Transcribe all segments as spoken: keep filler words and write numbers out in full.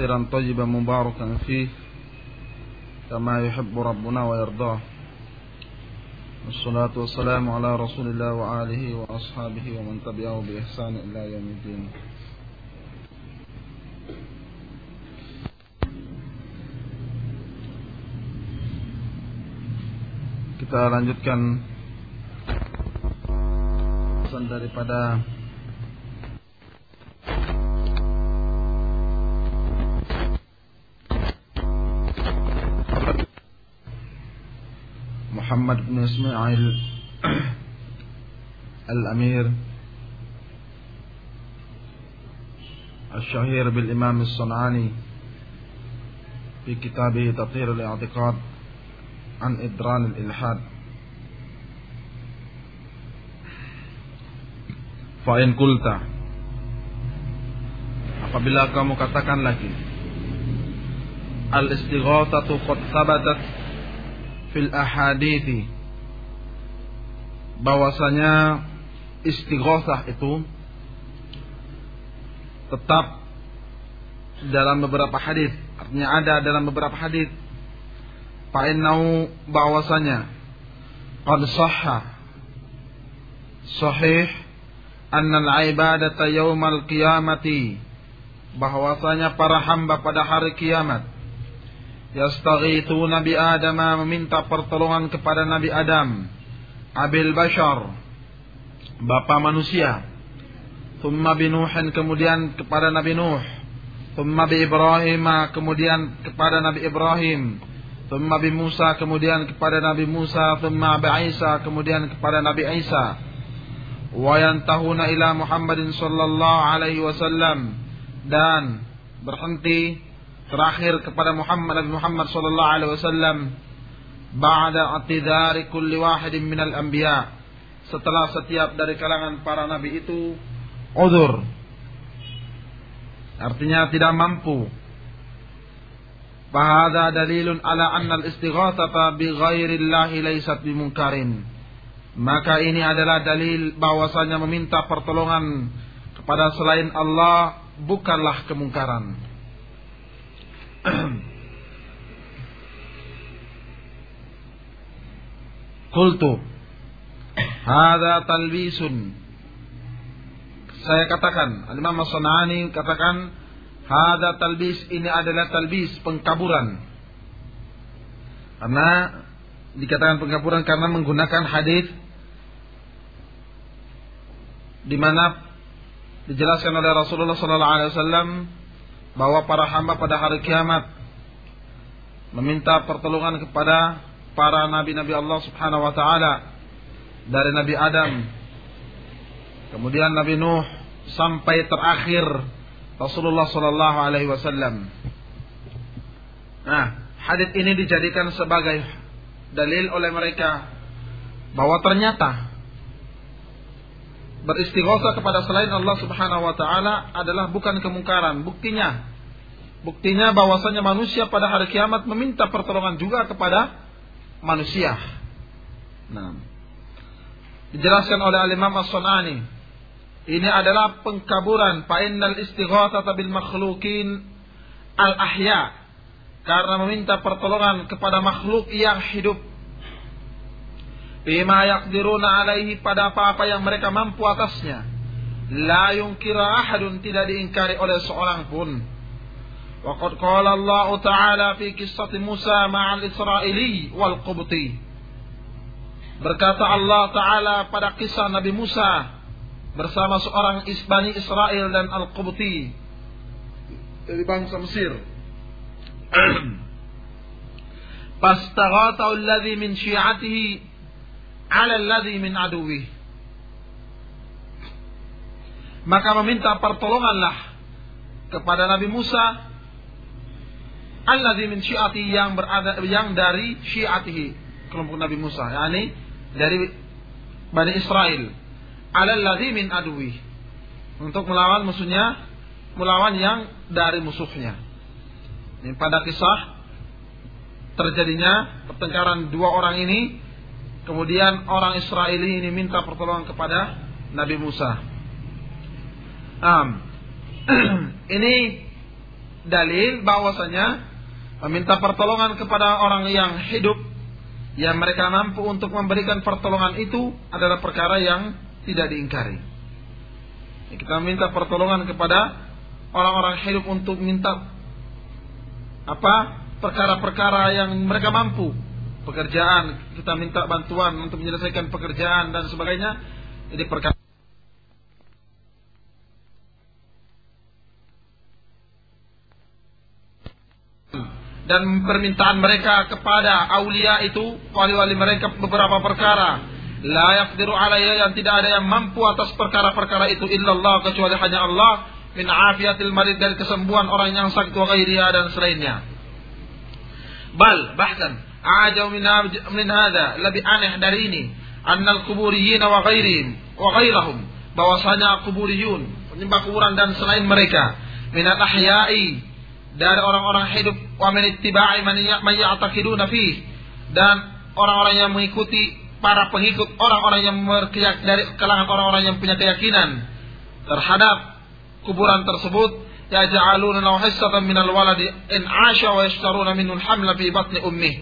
كثيرا طيبا مباركا فيه كما يحب ربنا ويرضاه. والصلاة والسلام على رسول الله وآله وأصحابه ومن تبعه بإحسان إلى يوم الدين. Kita lanjutkan pesan daripada Muhammad bin Ismail Al-Amir Al-Shahir bil-Imam As-Sun'ani fi kitabih Tathhir al-I'tiqad an Idran al-Ilhad. Fa'in kulta, apabila kamu katakan lagi, al-istighatsatu qad thabatat fil ahadithi, bahwasanya istighatsah itu tetap dalam beberapa hadis, artinya ada dalam beberapa hadis. Fa'innahu, bahwasanya qad sahha sahih annal ibadata yaumal qiyamati, bahwasanya para hamba pada hari kiamat yastaghithuna bi Adam, meminta pertolongan kepada Nabi Adam, abil bashar, bapa manusia, thumma bi Nuhin, kemudian kepada Nabi Nuh, thumma bi Ibrahim, kemudian kepada Nabi Ibrahim, thumma bi Musa, kemudian kepada Nabi Musa, thumma bi Isa, kemudian kepada Nabi Isa, wa yantahuna ila Muhammadin sallallahu alaihi wasallam, dan berhenti terakhir kepada Muhammad Nabi Muhammad sallallahu alaihi wasallam, ba'da atidhari kulli wahidin minal anbiya, setelah setiap dari kalangan para nabi itu udzur, artinya tidak mampu. Fahadha dalilun ala anna al-istighatsata bi ghairillahi laysat bimunkarin, maka ini adalah dalil bahwasanya meminta pertolongan kepada selain Allah bukanlah kemungkaran. Qultu hadza talbisun, saya katakan, Al-Imam As-Sun'ani katakan hadza talbis, ini adalah talbis, pengkaburan. Karena dikatakan pengkaburan karena menggunakan hadis di mana dijelaskan oleh Rasulullah sallallahu alaihi wasallam bahwa para hamba pada hari kiamat meminta pertolongan kepada para nabi-nabi Allah Subhanahu wa taala, dari Nabi Adam, kemudian Nabi Nuh, sampai terakhir Rasulullah sallallahu alaihi wasallam. Nah, hadis ini dijadikan sebagai dalil oleh mereka bahwa ternyata beristighatsah kepada selain Allah Subhanahu wa taala adalah bukan kemungkaran. Buktinya, buktinya bahwasanya manusia pada hari kiamat meminta pertolongan juga kepada manusia. Nah, dijelaskan oleh Al-Imam As-Sun'ani, ini adalah pengkaburan. Fa innal istighatsata bil makhluqin al-ahya, karena meminta pertolongan kepada makhluk yang hidup, bima yaqdiruna alaihi, pada apa-apa yang mereka mampu atasnya, la yunkira ahadun, tidak diingkari oleh seorang pun. Wa qad qala Allah Ta'ala fi qissati Musa ma'al Israili wal Qubti, berkata Allah Ta'ala pada kisah Nabi Musa bersama seorang Bani Israel dan Al-Qubti dari bangsa Mesir. Fastaghatha alladhi min syi'atihi ala alladhi min aduwih, maka meminta pertolonganlah kepada Nabi Musa alladzi min syi'atihi, yang berada yang dari syi'atihi, kelompok Nabi Musa, yakni dari Bani Israel, alladzi min aduwih, untuk melawan musuhnya, melawan yang dari musuhnya. Ini pada kisah terjadinya pertengkaran dua orang ini, kemudian orang Israeli ini minta pertolongan kepada Nabi Musa. Um, ini dalil bahwasanya meminta pertolongan kepada orang yang hidup yang mereka mampu untuk memberikan pertolongan itu adalah perkara yang tidak diingkari. Kita minta pertolongan kepada orang-orang hidup untuk minta apa? Perkara-perkara yang mereka mampu. Pekerjaan, kita minta bantuan untuk menyelesaikan pekerjaan dan sebagainya. Ini perkara dan permintaan mereka kepada aulia itu, wali-wali mereka beberapa perkara, la yaqdiru alaiha, yang tidak ada yang mampu atas perkara-perkara itu illallah, kecuali hanya Allah, min afiatil marid, dari kesembuhan orang yang sakit, wa ghairiha, dan selainnya. Bal, bahkan ajau min min hada, lebih aneh dari ini, annal kuburiyyin wa ghairihim wa ghairahum, bahwasanya kuburiyun, penyembah kuburan dan selain mereka, minal ahya'i, dari orang-orang hidup, wa min ittiba'i man ya'taqiduna fih, dan orang-orang yang mengikuti para pengikut orang-orang yang berkeyak, dari kalangan orang-orang yang punya keyakinan terhadap kuburan tersebut, yaj'aluna lahu hissatan minal waladi in 'asha wa yashtaruna minhu al-hamla fi batni ummih.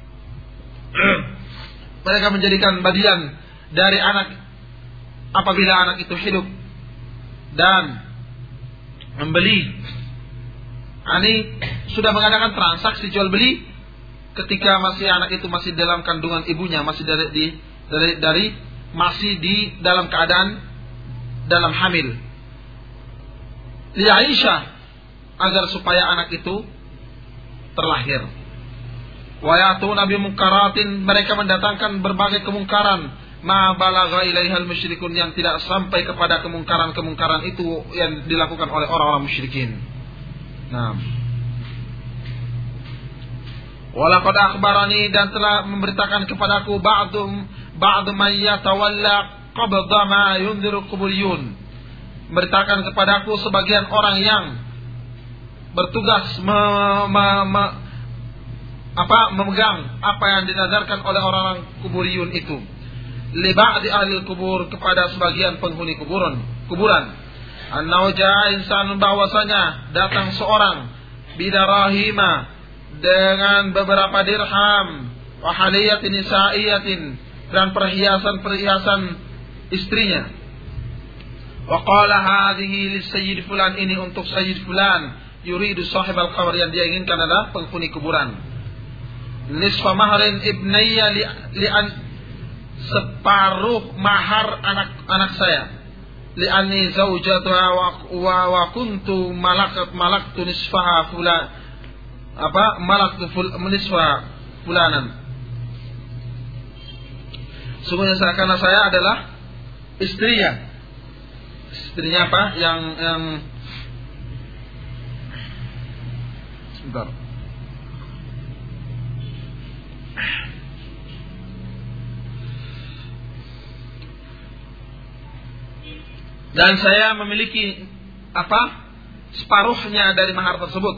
Mereka menjadikan bagian dari anak apabila anak itu hidup dan membeli. Ini sudah mengadakan transaksi jual beli ketika masih anak itu masih dalam kandungan ibunya, masih dari, di, dari, dari masih di dalam keadaan dalam hamil. Li Aisyah, agar supaya anak itu terlahir. Wa ya'tuna bi munkaratin, mereka mendatangkan berbagai kemungkaran, ma balagha ilaihal musyrikun, yang tidak sampai kepada kemungkaran-kemungkaran itu yang dilakukan oleh orang-orang musyrikin. Nah, walaqad akhbarani, dan telah memberitakan kepadaku ba'dum ba'd man yatawalla qabda ma yunziru quburiyun, memberitakan kepadaku sebagian orang yang bertugas me, me, me, apa memegang apa yang dinazarkan oleh orang-orang kuburiyun itu, li ba'di ahli kubur, kepada sebagian penghuni kuburan kuburan Annau ja'a insanun, bahwasanya datang seorang bidarahima, dengan beberapa dirham, wa haliyatin nisa'iyatin, dan perhiasan-perhiasan istrinya. Wa qala hadhihi lis-sayyid fulan, ini untuk sayyid fulan, yuridu sahib al-qabr, yang dia inginkan adalah penghuni kuburan. Nisfa mahrin ibnayya li, li an, separuh mahar anak-anak saya. Li'anni zawjatuha wa, wa, wa kuntu malakat malaktu nisfaha fulan, apa malaktu ful, nisfa fulanan. Sungguhnya karena saya adalah istrinya. Istrinya apa? Yang yang sebentar. Dan saya memiliki apa? Separuhnya dari mahar tersebut.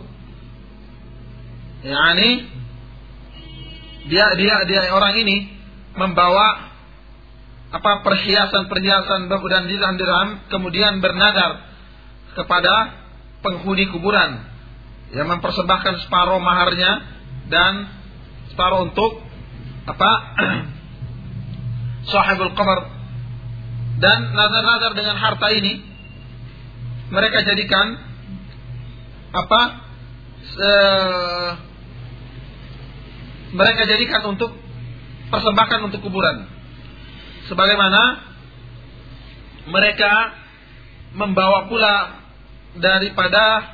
Yani dia dia dia orang ini membawa apa perhiasan-perhiasan dan dirham-dirham, kemudian bernadar kepada penghuni kuburan yang mempersembahkan separuh maharnya dan separuh untuk apa? Sahibul qabr. Dan nazar-nazar dengan harta ini mereka jadikan apa? Se, mereka jadikan untuk persembahkan untuk kuburan. Sebagaimana mereka membawa pula daripada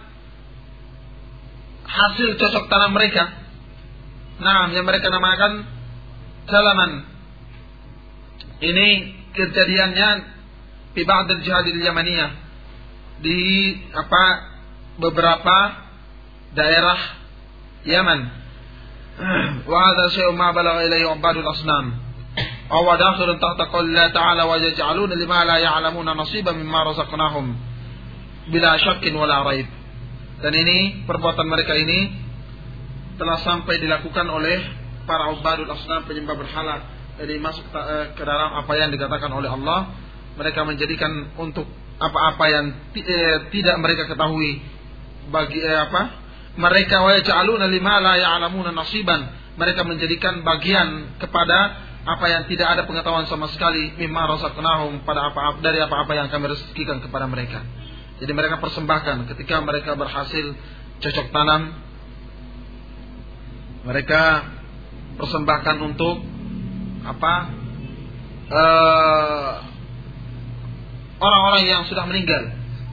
hasil cocok tanam mereka. Nah, yang mereka namakan salaman. Ini kejadiannya di ba'd al-jihad al-yamaniyah, di apa beberapa daerah Yaman. Wa hadha syai'un ma balagha ilayhi ubadul asnam. Aw dakhilun tahta qouli ta'ala wa yaj'aluna lima la ya'lamuna nasiban mimma razaqnahum bila syakkin wala raib. Dan ini perbuatan mereka ini telah sampai dilakukan oleh para ubadul asnam, penyembah berhala. Jadi masuk ke dalam apa yang dikatakan oleh Allah, mereka menjadikan untuk apa-apa yang t- eh, tidak mereka ketahui bagi eh, apa? Mereka wa yaj'aluna lima la ya'lamuna nasiban. Mereka menjadikan bagian kepada apa yang tidak ada pengetahuan sama sekali, mimma razaqnahum, pada apa dari apa-apa yang kami rezekikan kepada mereka. Jadi mereka persembahkan ketika mereka berhasil cocok tanam, mereka persembahkan untuk apa? Uh, orang-orang yang sudah meninggal.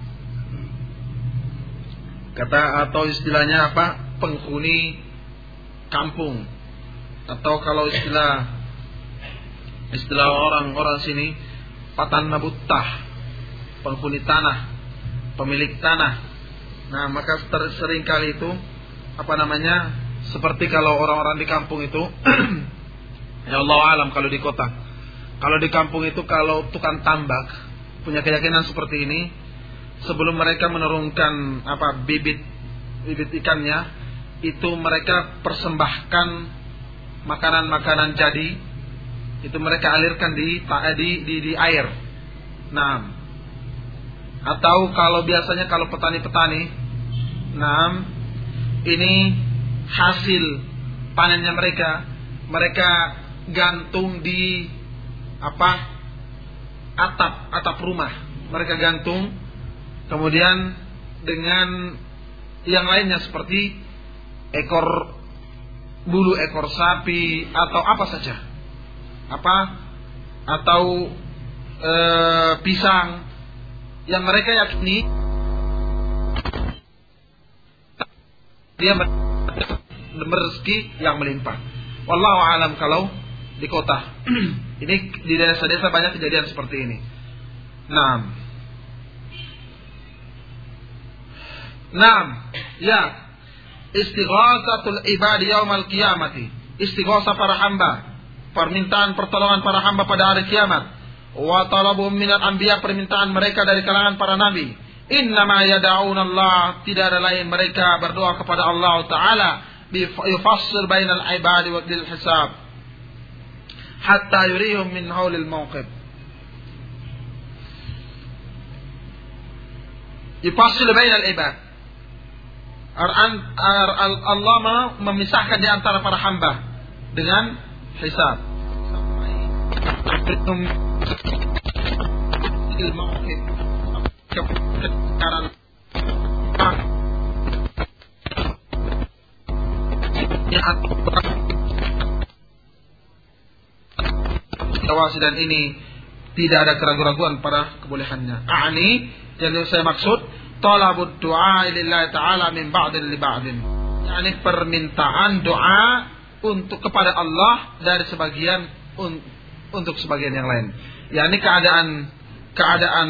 Kata atau istilahnya apa? Penghuni kampung. Atau kalau istilah istilah orang-orang sini patan nabuttah, penghuni tanah, pemilik tanah. Nah, maka sering kali itu apa namanya? Seperti kalau orang-orang di kampung itu ya Allah alam kalau di kota. Kalau di kampung itu kalau tukang tambak punya keyakinan seperti ini, sebelum mereka menurunkan apa bibit bibit ikannya, itu mereka persembahkan makanan-makanan jadi, itu mereka alirkan di di di, di air. Nah, atau kalau biasanya kalau petani-petani, nah ini hasil panennya mereka, mereka gantung di apa atap atap rumah, mereka gantung. Kemudian dengan yang lainnya seperti ekor bulu ekor sapi atau apa saja, apa atau e, pisang yang mereka yakini dia berrezeki yang melimpah. Wallahu a'lam kalau di kota. Ini di desa-desa banyak kejadian seperti ini. Nah, Naam, ya. Istighatsatul ibadi yaumal qiyamati. Istighatsah para hamba, permintaan pertolongan para hamba pada hari kiamat. Wa talabuhum minal anbiya, permintaan mereka dari kalangan para nabi. Innama yad'una Allah, tidak ada lain mereka berdoa kepada Allah Ta'ala yufassir bainal ibadi wa dil hisab hatta yurihum min haulil mawqif. Yufassir bainal ibad, Allah memisahkan di antara para hamba dengan hisab. Dan ini tidak ada keraguan-raguan pada kebolehannya. Ani, yang saya maksud talabud du'a lillahi ta'ala min ba'din li ba'din. Yani permintaan doa untuk kepada Allah dari sebagian un, untuk sebagian yang lain. Yani keadaan keadaan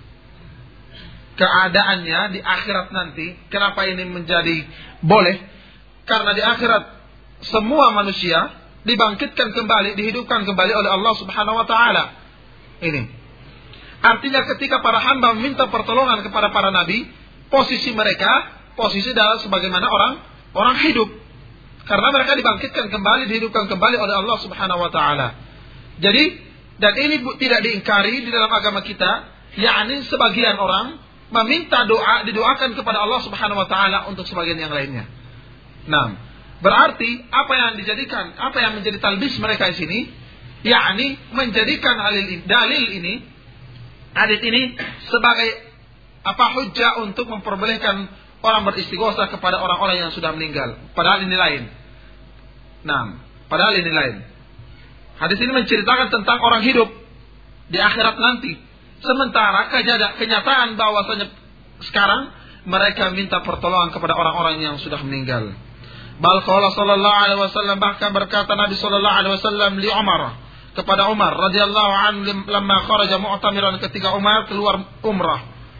keadaannya di akhirat nanti. Kenapa ini menjadi boleh? Karena di akhirat semua manusia dibangkitkan kembali, dihidupkan kembali oleh Allah Subhanahu wa taala. Ini artinya ketika para hamba meminta pertolongan kepada para nabi, posisi mereka posisi dalam sebagaimana orang orang hidup, karena mereka dibangkitkan kembali, dihidupkan kembali oleh Allah Subhanahu wa taala. Jadi, dan ini tidak diingkari di dalam agama kita, yakni sebagian orang meminta doa, didoakan kepada Allah Subhanahu wa taala untuk sebagian yang lainnya. Nah, berarti apa yang dijadikan, apa yang menjadi talbis mereka di sini, yakni menjadikan dalil ini, hadis ini sebagai apa hujjah untuk memperbolehkan orang beristighotsah kepada orang-orang yang sudah meninggal. Padahal ini lain. Nah, padahal ini lain. Hadis ini menceritakan tentang orang hidup di akhirat nanti. Sementara kenyataan bahwasanya sekarang mereka minta pertolongan kepada orang-orang yang sudah meninggal. Bal qala sallallahu alaihi wasallam, bahkan berkata Nabi sallallahu alaihi wasallam li Umar, kepada Umar radhiyallahu anhu lamma kharaja mu'tamiran, ketika Umar keluar umrah.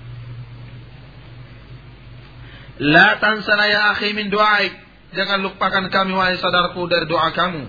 La tansana ya akhi min du'aik, jangan lupakan kami wahai saudaraku dari doa kamu.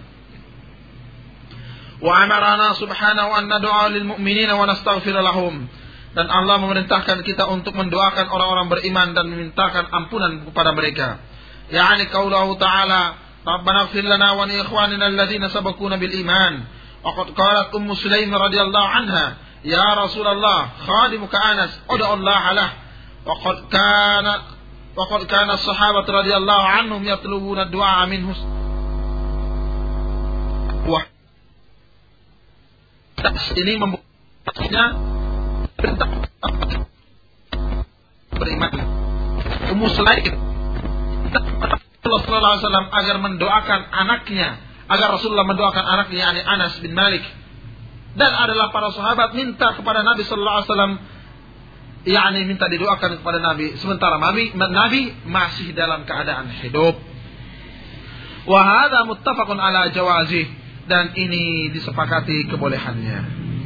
Wa amarana subhanahu an nad'a lil mu'minina wa nastaghfir lahum, dan Allah memerintahkan kita untuk mendoakan orang-orang beriman dan memintakan ampunan kepada mereka. Yani qaulahu ta'ala, Rabbana ighfir lana wa li ikhwanina alladhina sabaquna bil iman. Wa qad qalat Ummu Sulaim radhiyallahu anha, ya Rasulullah, khadimuka Anas, ud'u Allah lah. Wa qad kana wa qad kana as-sahabatu radhiyallahu anhum yatlubuna ad-du'a minhu. Wah, ini membuatnya beriman. Ummu Sulaim Rasulullah sallallahu alaihi wasallam agar mendoakan anaknya, agar Rasulullah mendoakan anaknya, yakni Anas bin Malik. Dan adalah para sahabat minta kepada Nabi sallallahu alaihi wasallam, yakni minta didoakan kepada Nabi sementara Nabi Nabi masih dalam keadaan hidup. Wa hadza muttafaqun ala jawazih, dan ini disepakati kebolehannya.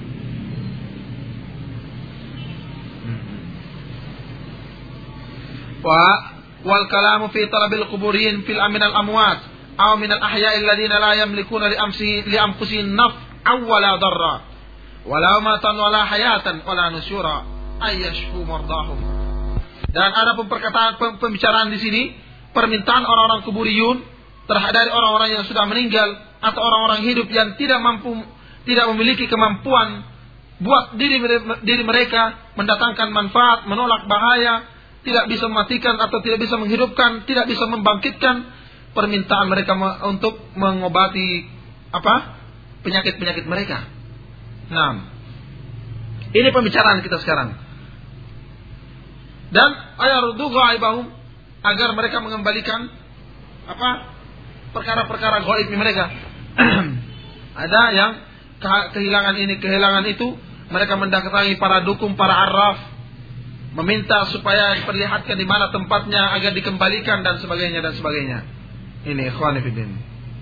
Wa wal kalamu fi talabil quburin fil amin al amwat aw min al ahya'i alladhina la yamlikuna li amsi li anfusihim naf'an wala darra wala matan wala hayatan wala nusyura ayyashfu mardahum. Dan ada perkataan pembicaraan di sini, permintaan orang-orang kuburiyun terhadap dari orang-orang yang sudah meninggal atau orang-orang hidup yang tidak mampu, tidak memiliki kemampuan buat diri diri mereka mendatangkan manfaat, menolak bahaya, tidak bisa mematikan atau tidak bisa menghidupkan, tidak bisa membangkitkan. Permintaan mereka untuk mengobati apa? Penyakit-penyakit mereka. Nah, ini pembicaraan kita sekarang. Dan ayarudhu ghaibahum, agar mereka mengembalikan apa? Perkara-perkara gaib mereka. Ada yang kehilangan ini, kehilangan itu, mereka mendatangi para dukun, para arraf, meminta supaya diperlihatkan di mana tempatnya agar dikembalikan dan sebagainya dan sebagainya. Ini ikhwani fiddin.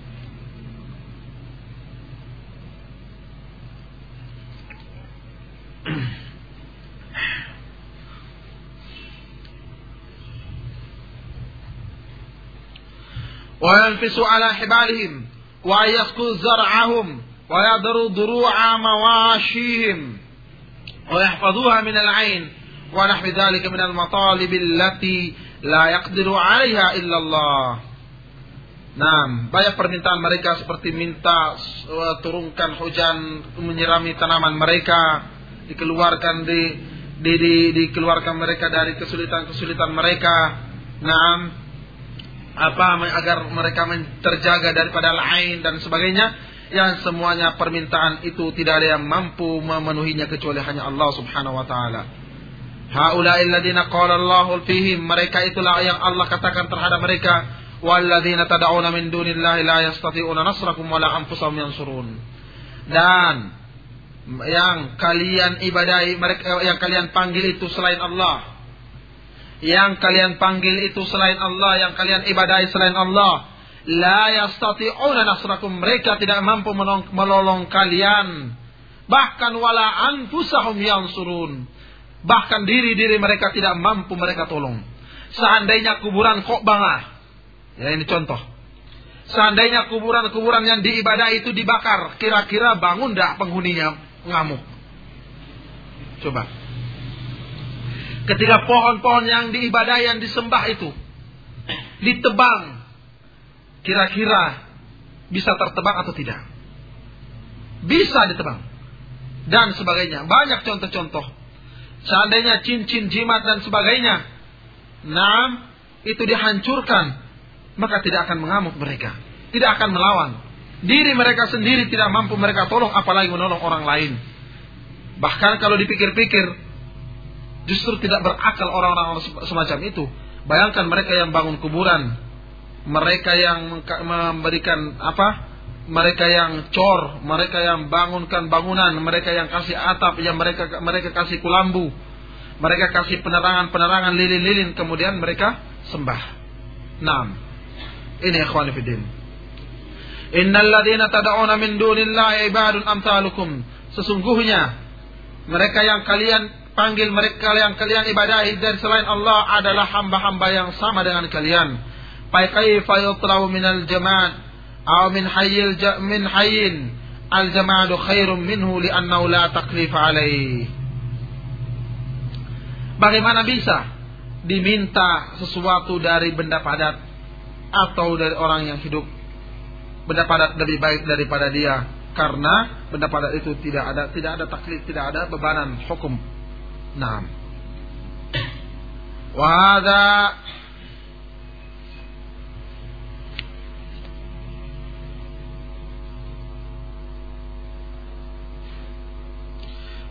Wa yanfisu ala hibalihim wa yasqu zar'ahum wa yadru duru'a mawashihim wa yahfazuha min al-'ain wa nahwi dhalika min al-matalib allati la yaqdiru 'alayha illa Allah. Nah, banyak permintaan mereka seperti minta uh, turunkan hujan menyirami tanaman mereka, dikeluarkan di, di, di dikeluarkan mereka dari kesulitan-kesulitan mereka. Nah, apa agar mereka terjaga daripada lain dan sebagainya, yang semuanya permintaan itu tidak ada yang mampu memenuhinya kecuali hanya Allah Subhanahu wa taala. Haula'il ladzina qala Allahu fihim, mereka itulah yang Allah katakan terhadap mereka, walladzina tad'una min dunillahi la yastati'una nasrakum wala anfusahum yansurun. Dan yang kalian ibadahi, mereka yang kalian panggil itu selain Allah, yang kalian panggil itu selain Allah, yang kalian ibadahi selain Allah, la yastati'una nasrakum, mereka tidak mampu menolong kalian, bahkan wala anfusahum yansurun, bahkan diri-diri mereka tidak mampu mereka tolong. Seandainya kuburan Qobangah, ya ini contoh, seandainya kuburan-kuburan yang diibadahi itu dibakar, kira-kira bangun enggak penghuninya ngamuk? Coba. Ketika pohon-pohon yang diibadahi, yang disembah itu ditebang, kira-kira bisa tertebang atau tidak? Bisa ditebang. Dan sebagainya. Banyak contoh-contoh. Seandainya cincin, jimat dan sebagainya, nah, itu dihancurkan, maka tidak akan mengamuk mereka, tidak akan melawan. Diri mereka sendiri tidak mampu mereka tolong, apalagi menolong orang lain. Bahkan kalau dipikir-pikir, justru tidak berakal orang-orang semacam itu. Bayangkan mereka yang bangun kuburan, mereka yang memberikan apa? Mereka yang cor, mereka yang bangunkan bangunan, mereka yang kasih atap, yang mereka mereka kasih kulambu, mereka kasih penerangan-penerangan lilin-lilin, kemudian mereka sembah. Naam. Ini ikhwan fillah. Innal ladzina tad'una min dunillahi ibadun amsalukum. Sesungguhnya mereka yang kalian panggil, mereka yang kalian ibadahi dari selain Allah adalah hamba-hamba yang sama dengan kalian. Fa kaifa yutlabu minal jamad aw min hayyil min hayyin al jamadu khairum minhu li'annahu la taklif alaihi. Bagaimana bisa diminta sesuatu dari benda padat atau dari orang yang hidup? Benda padat lebih baik daripada dia, karena benda padat itu tidak ada tidak ada taklif, tidak ada bebanan hukum. Naam. Wa hadza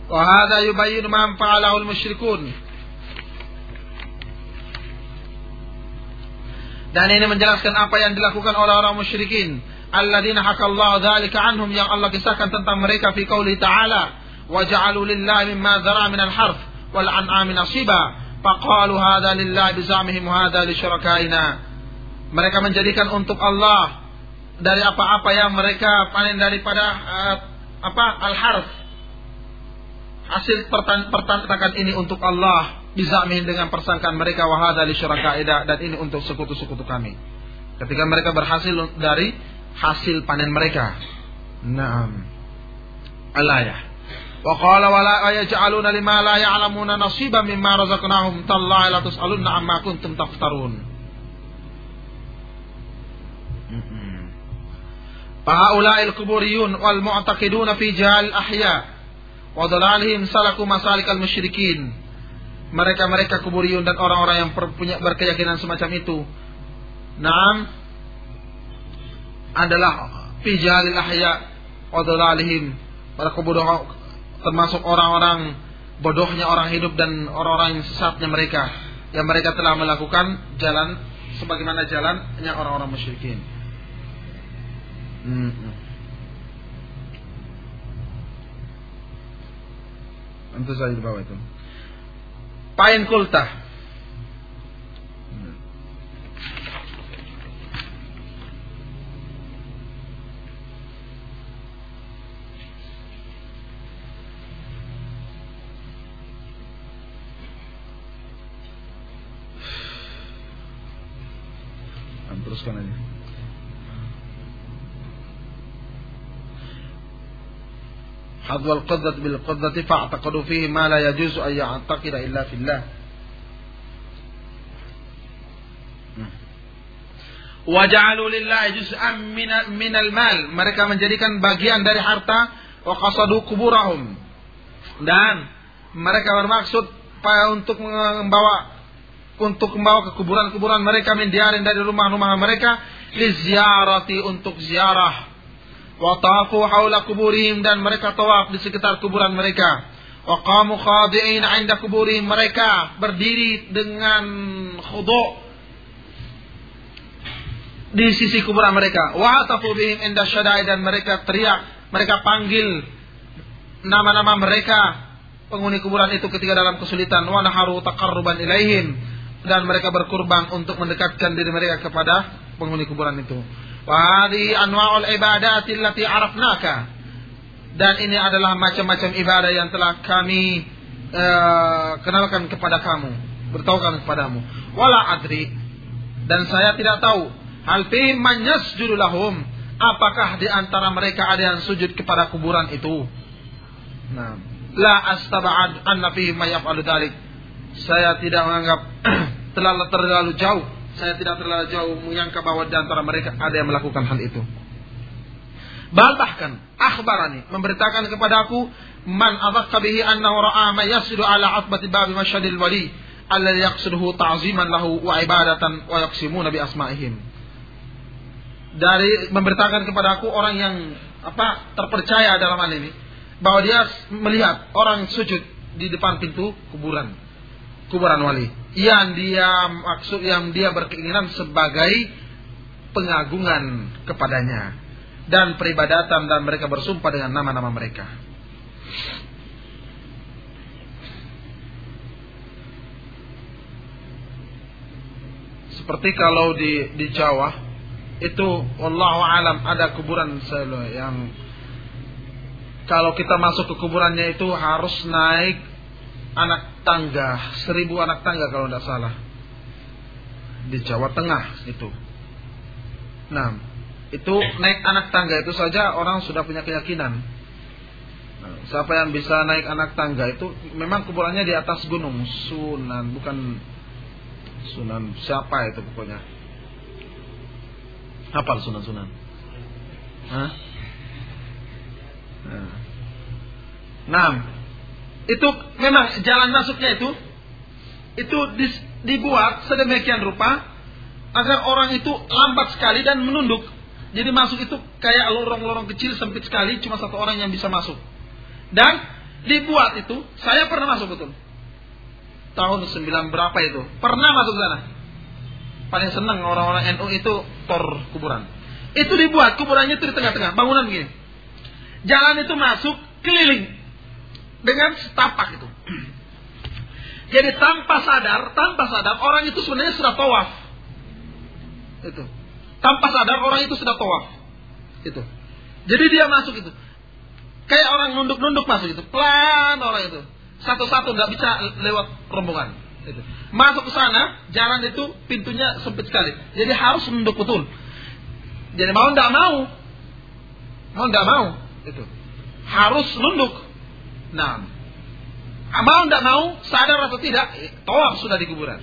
Wa hadza yubayyinu ma fa'alahu al-musyrikun. Dan ini menjelaskan apa yang dilakukan oleh orang musyrikin. Alladzina hakallahu dzalika anhum, yang Allah kisahkan tentang mereka fi qouli ta'ala, wa ja'alu lillahi mimma dzara'a minal harth wal an'ami nasiba faqalu hadza lillahi bizamihim wa hadza li syurakaina. Mereka menjadikan untuk Allah dari apa-apa yang mereka panen daripada uh, apa al-harth, hasil pertanakan ini untuk Allah, bizamihim dengan persangkaan mereka, wa hadza li syurakaina, dan ini untuk sekutu-sekutu kami. Ketika mereka berhasil dari hasil panen mereka. Naam. Al-ayah. Wa qala wa la yaj'aluna lima la ya'lamuna nasiban mimma razaqnahum tallahi la tus'alunna amma kuntum taftarun. Fa haula'il kuburiyun wal mu'taqiduna fi jahal ahya wa dhalalihim salaku masalikal musyrikin. Mereka-mereka kuburiyun dan orang-orang yang punya berkeyakinan semacam itu, naam, adalah fi jahalil ahya wa dhalalihim, para kebodohan, termasuk orang-orang bodohnya orang hidup dan orang-orang yang sesatnya mereka, yang mereka telah melakukan jalan sebagaimana jalannya orang-orang musyrikin. Hmm. Itu saja di bawah itu. Pain kulta. Teruskan aja. Hadwal qaddat bil qaddati fa'taqadu fihi ma la yajuzu an ya'taqida illa fillah. Wa ja'alu lillahi juz'an min al-mal, mereka menjadikan bagian dari harta, wa qasadu kuburahum, dan mereka bermaksud untuk membawa untuk membawa ke kuburan-kuburan mereka, min diarin, dari rumah-rumah mereka, li ziyarati, untuk ziarah, wa tafu haula kuburihim, dan mereka tawaf di sekitar kuburan mereka, wa qamu khadi'in 'inda kuburihim, mereka berdiri dengan khudu' di sisi kuburan mereka, wa atafu bihim 'inda syada'i, dan mereka teriak, mereka panggil nama-nama mereka penghuni kuburan itu ketika dalam kesulitan, wa naharu taqarruban ilaihim, dan mereka berkurban untuk mendekatkan diri mereka kepada penghuni kuburan itu. Wa hadhihi anwa'ul ibadati allati arafnaka, dan ini adalah macam-macam ibadah yang telah kami uh, kenalkan kepada kamu, beritahukan kepadamu. Wala adri, dan saya tidak tahu, hal fi man yasjudu lahum, apakah di antara mereka ada yang sujud kepada kuburan itu. Nah, la astaba'ad anna fihi may yaf'alu dzalik, saya tidak menganggap terlalu terlalu jauh, saya tidak terlalu jauh menyangka bahwa di antara mereka ada yang melakukan hal itu. Bal bahkan akhbarani, memberitakan kepadaku, man adhaqqa bihi annahu ra'a ma yasjudu ala atbati babi masyadil wali alladhi yaqsiduhu ta'ziman lahu wa ibadatan wa yaqsimuna bi asma'ihim. Dari memberitakan kepadaku orang yang apa terpercaya dalam hal ini, bahwa dia melihat orang sujud di depan pintu kuburan kuburan wali, yang dia maksud, yang dia berkeinginan sebagai pengagungan kepadanya dan peribadatan, dan mereka bersumpah dengan nama-nama mereka. Seperti kalau di di Jawa itu, wallahu alam, ada kuburan yang kalau kita masuk ke kuburannya itu harus naik anak tangga, seribu anak tangga kalau tidak salah, di Jawa Tengah itu. Nah, itu naik anak tangga itu saja orang sudah punya keyakinan. Nah, siapa yang bisa naik anak tangga itu, memang kuburannya di atas gunung, Sunan, bukan Sunan siapa itu pokoknya. Hafal Sunan-Sunan? Hah? Nah. Nah, itu memang jalan masuknya itu itu dibuat sedemikian rupa agar orang itu lambat sekali dan menunduk. Jadi masuk itu kayak lorong-lorong kecil sempit sekali, cuma satu orang yang bisa masuk. Dan Dibuat itu, saya pernah masuk betul. Tahun sembilan berapa itu? Pernah masuk sana. Paling senang orang-orang N U itu tor kuburan. Itu dibuat, kuburannya itu di tengah-tengah, bangunan begini. Jalan itu masuk keliling dengan setapak itu. Jadi tanpa sadar, tanpa sadar orang itu sebenarnya sudah tawaf. Itu. Tanpa sadar orang itu sudah tawaf. Itu. Jadi dia masuk itu. Kayak orang nunduk-nunduk masuk itu. Pelan orang itu. Satu-satu nggak bisa lewat rombongan. Itu. Masuk ke sana, jalan itu pintunya sempit sekali. Jadi harus nunduk betul. Jadi mau nggak mau, mau nggak mau, itu harus nunduk. Nah, mau nggak mau, sadar atau tidak, tawaf sudah di kuburan.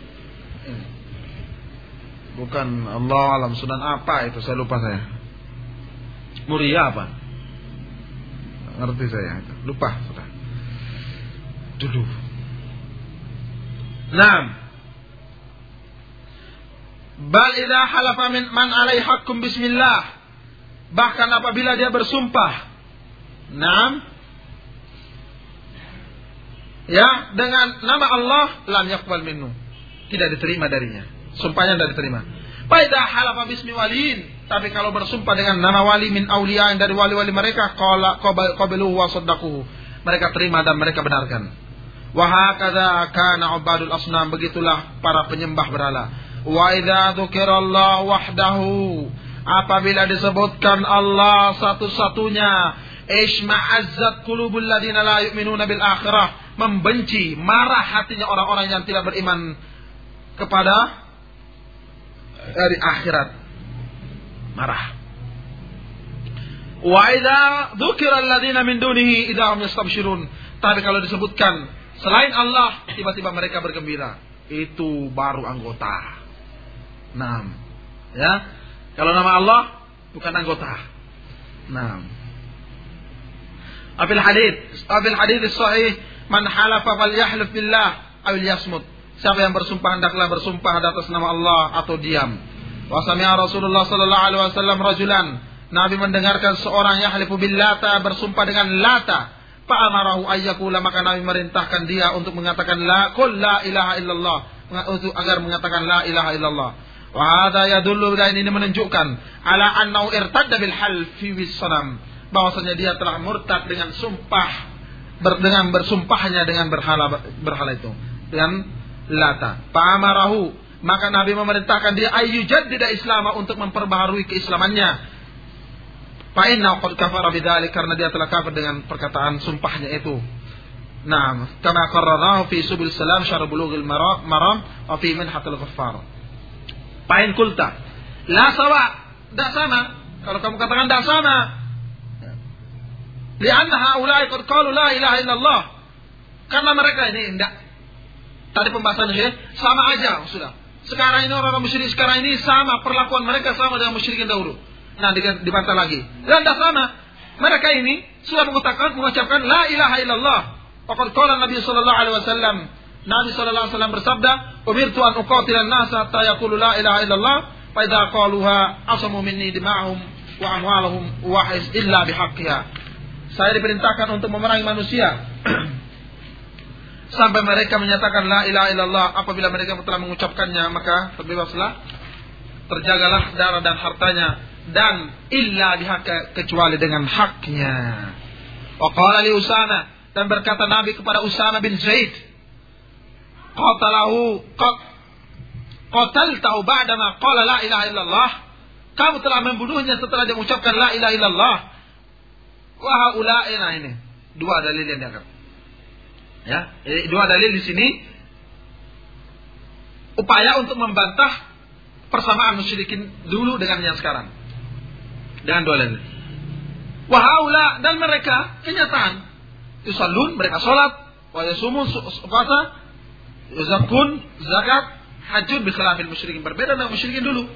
Bukan Allah alam sunan apa itu, saya lupa saya. Muria apa? Ngerti saya, lupa sudah. Dulu. Nah, bal idza halafa min man alaihi haqqun bismillah. Bahkan apabila dia bersumpah, nam, ya dengan nama Allah, lam yaqbal minhu, tidak diterima darinya. Sumpahnya tidak diterima. Fa idza halafa bismi waliin, tapi kalau bersumpah dengan nama wali min auliya yang dari wali-wali mereka, qala qabiluhu wa saddaquhu, mereka terima dan mereka benarkan. Wa hakadha kana ubadul asnam, begitulah para penyembah berhala. Wa idza dzukirallahu wahdahu, apabila disebutkan Allah satu-satunya, isma'azzat qulubul ladina la yu'minuna bil akhirah, membenci, marah hatinya orang-orang yang tidak beriman kepada dari akhirat. Marah. Wa idza dzukira alladina min dunihi idza hum yastabshirun, tapi kalau disebutkan selain Allah, tiba-tiba mereka bergembira. Itu baru anggota. Naam. Ya. Kalau nama Allah bukan anggota. Naam. Afil hadits, afil hadits sahih, man halafa falyahlif billah aw liyasmut. Siapa yang bersumpah hendaklah bersumpah atas nama Allah atau diam. Wa sami'a Rasulullah sallallahu alaihi wasallam rajulan, Nabi mendengarkan seorang yahlifu billata, bersumpah dengan Lata. Fa amarahu ayyakula, maka Nabi merintahkan dia untuk mengatakan la qul la ilaha illallah, untuk agar mengatakan la ilaha illallah. Wa hadza yadullu, dan ini menunjukkan ala annahu irtadda bil halfi bis sanam, bahwasanya dia telah murtad dengan sumpah ber, dengan bersumpahnya dengan berhala berhala itu, dengan Lata. Fa amarahu, maka Nabi memerintahkan dia ayyujaddida islama, untuk memperbaharui keislamannya. Fa inna qad kafara bidzalik, karena dia telah kafir dengan perkataan sumpahnya itu. Naam, kama qarrarahu fi Subul Salam syarh Bulughul Maram wa fi Minhatul Ghaffar. Fa in qulta la sawa, tidak sama. Kalau kamu katakan tidak sama, li'anna haula'i qad qalu la ilaha illallah, karena mereka ini tidak. Tadi pembahasan ini sama aja sudah. Sekarang ini orang musyrik sekarang ini sama, perlakuan mereka sama dengan musyrikin dahulu. Nah, dibantah lagi. Dan tidak sama. Mereka ini sudah mengucapkan, mengucapkan la ilaha illallah. Faqad qala Nabi sallallahu alaihi wasallam. Nabi sallallahu alaihi wasallam bersabda, "Umirtu an uqatila an-nasa hatta yaqulu la ilaha illallah, fa idza qaluha asamu minni dima'ahum wa amwaluhum wa his illa bihaqqiha." Saya diperintahkan untuk memerangi manusia sampai mereka menyatakan la ilaha illallah. Apabila mereka telah mengucapkannya, maka terbebaslah, terjagalah darah dan hartanya, dan illa bihaqqa, kecuali dengan haknya. Wa qala li Usama, dan berkata Nabi kepada Usama bin Zaid, qatalahu qat qataltahu ba'dama qala la ilaha illallah, kamu telah membunuhnya setelah dia mengucapkan la ilaha illallah. Wa haula'ina, ini dua dalil yang diangkat. Ya, dua dalil di sini upaya untuk membantah persamaan musyrikin dulu dengan yang sekarang. Dengan dua dalil. Wa haula, dan mereka kenyataan yusallun, mereka salat, wa yasumun puasa, zakun, zakat, hajjun, bi khilafil musyrikin, berbeda dengan musyrikin dulu.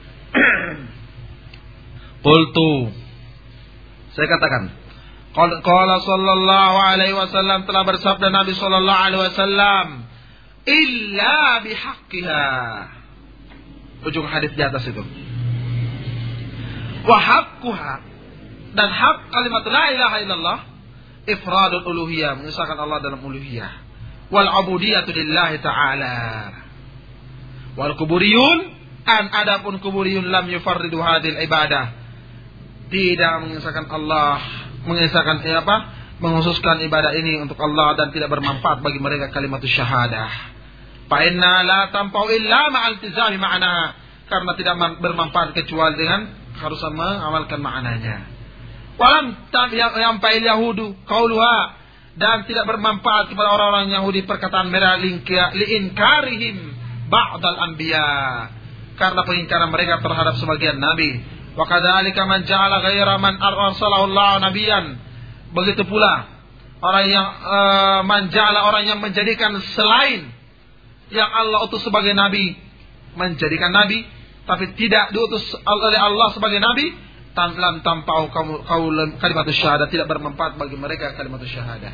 Qultu, saya katakan, qala sallallahu alaihi wasallam, telah bersabda Nabi sallallahu alaihi wasallam, illa bihaqqiha. Ujung hadis di atas itu. Wa haqquha, dan hak kalimat la ilaha illallah, ifradul uluhiyah, mengesahkan Allah dalam uluhiyah. Wal ubudiyatu lillahi ta'ala. Wal kuburiyun, an adapun kuburiyun lam yufarridu hadil ibadah. Tidak mengesahkan Allah, mengesahkan eh, apa? Menghususkan ibadah ini untuk Allah dan tidak bermanfaat bagi mereka kalimat syahadah. Fa inna la tanfa'u illa ma'al iltizami ma'naha, karena tidak bermanfaat kecuali dengan harus mengamalkan maknanya. Walam yang fa'il yahudu qauluha, dan tidak bermanfaat kepada orang-orang Yahudi perkataan mereka liinkarihim ba'dal anbiya, karena pengingkaran mereka terhadap sebagian nabi. Wa kadzalika man ja'ala ghaira man arsalahu Allah nabiyan, begitu pula orang yang uh, man ja'ala, orang yang menjadikan selain yang Allah utus sebagai nabi, menjadikan nabi tapi tidak diutus oleh Allah sebagai nabi, lam tampau kalimat syahadah, tidak bermanfaat bagi mereka kalimat syahadah.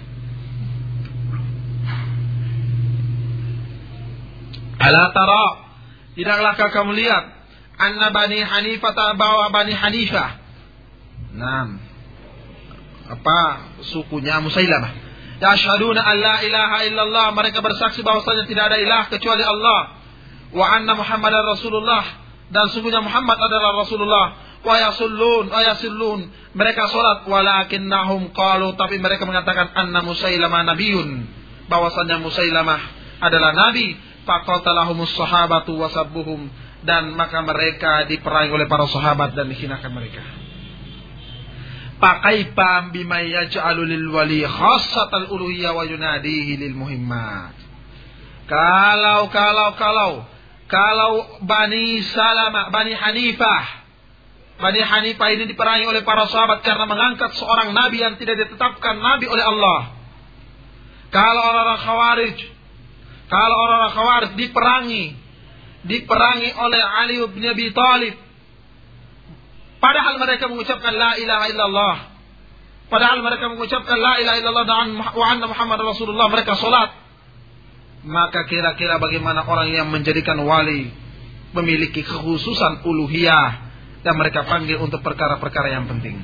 Ala tara, tidaklah kamu lihat anna Bani Hanifah, bahwa Bani Hanifah, nah, apa sukunya Musailamah, yashhaduna an la ilaha illallah, mereka bersaksi bahwasanya tidak ada ilah kecuali Allah, wa anna Muhammadar Rasulullah, dan sungguhnya Muhammad adalah Rasulullah, wa yasullun wa yasillun, mereka salat, walakinnahum qalu, tapi mereka mengatakan anna Musailamah nabiyun, bahwasanya Musailamah adalah nabi, faqatalahumus sahabatu wasabbuhum, dan maka mereka diperangi oleh para sahabat dan dihinakan mereka. Faqaifa bima yaj'alu lil wali khassatal uluhiyah wa yunadihi lil muhimmat. Kalau kalau kalau kalau Bani Salamah, Bani Hanifah, Bani Hanifah ini diperangi oleh para sahabat karena mengangkat seorang nabi yang tidak ditetapkan nabi oleh Allah. Kalau orang-orang Khawarij, kalau orang-orang Khawarij diperangi, diperangi oleh Ali bin Abi Thalib, padahal mereka mengucapkan la ilaha illallah, padahal mereka mengucapkan la ilaha illallah dan wa anna Muhammad Rasulullah, mereka salat, maka kira-kira bagaimana orang yang menjadikan wali memiliki kekhususan uluhiyah dan mereka panggil untuk perkara-perkara yang penting.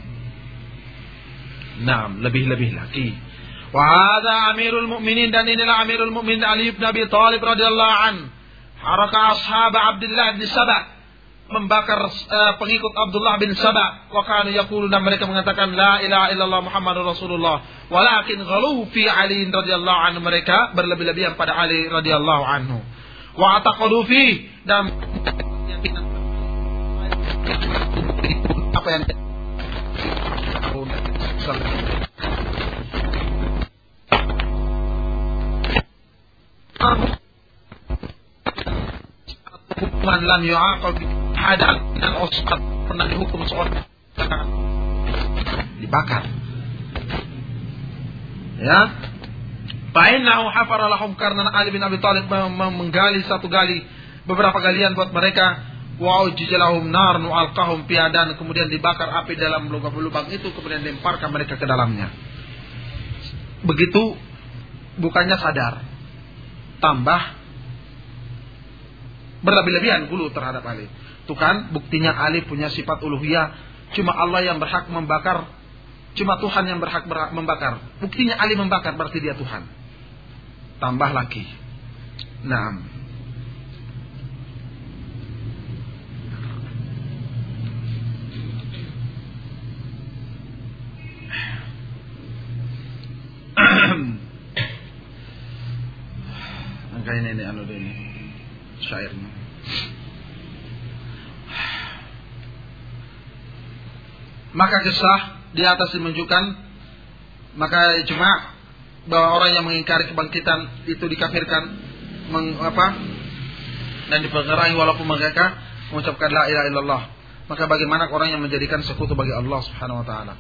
Nah, lebih-lebih lagi. Wa hadza Amirul Mukminin, dan inilah Amirul Mukminin Ali bin Abi Thalib radhiyallahu an. Haraka ashab Abdullah bin Saba, membakar uh, pengikut Abdullah bin Saba. Wa kanu yaquluna, mereka mengatakan la ilaha illallah Muhammadur Rasulullah, walakin ghalu fi Ali radhiyallahu anhu, mereka berlebih-lebihan pada Ali radhiyallahu anhu. Wa ataqadu fi, dan apa yang hukuman lam yu'aqab hadal dan osqat, pernah dihukum seorang dibakar, ya. Fa'innahu hafara lahum, karena Ali bin Abi Thalib menggali satu gali, beberapa galian buat mereka. Wa ujjalahum narun alqahum piadan, kemudian dibakar api dalam lubang-lubang itu, kemudian dilemparkan mereka ke dalamnya. Begitu, bukannya sadar, tambah berlebih-lebihan dulu terhadap Ali. Itu kan buktinya Ali punya sifat uluhiyah, cuma Allah yang berhak membakar, cuma Tuhan yang berhak membakar. Buktinya Ali membakar, berarti dia Tuhan. Tambah lagi. Nah, angka ini ini anu ini syairnya. Maka kisah di atas menunjukkan, maka ijma' bahwa orang yang mengingkari kebangkitan itu dikafirkan, meng, apa, dan diperangi walaupun mereka mengucapkan la ilaha illallah. Maka bagaimana orang yang menjadikan sekutu bagi Allah Subhanahu wa taala?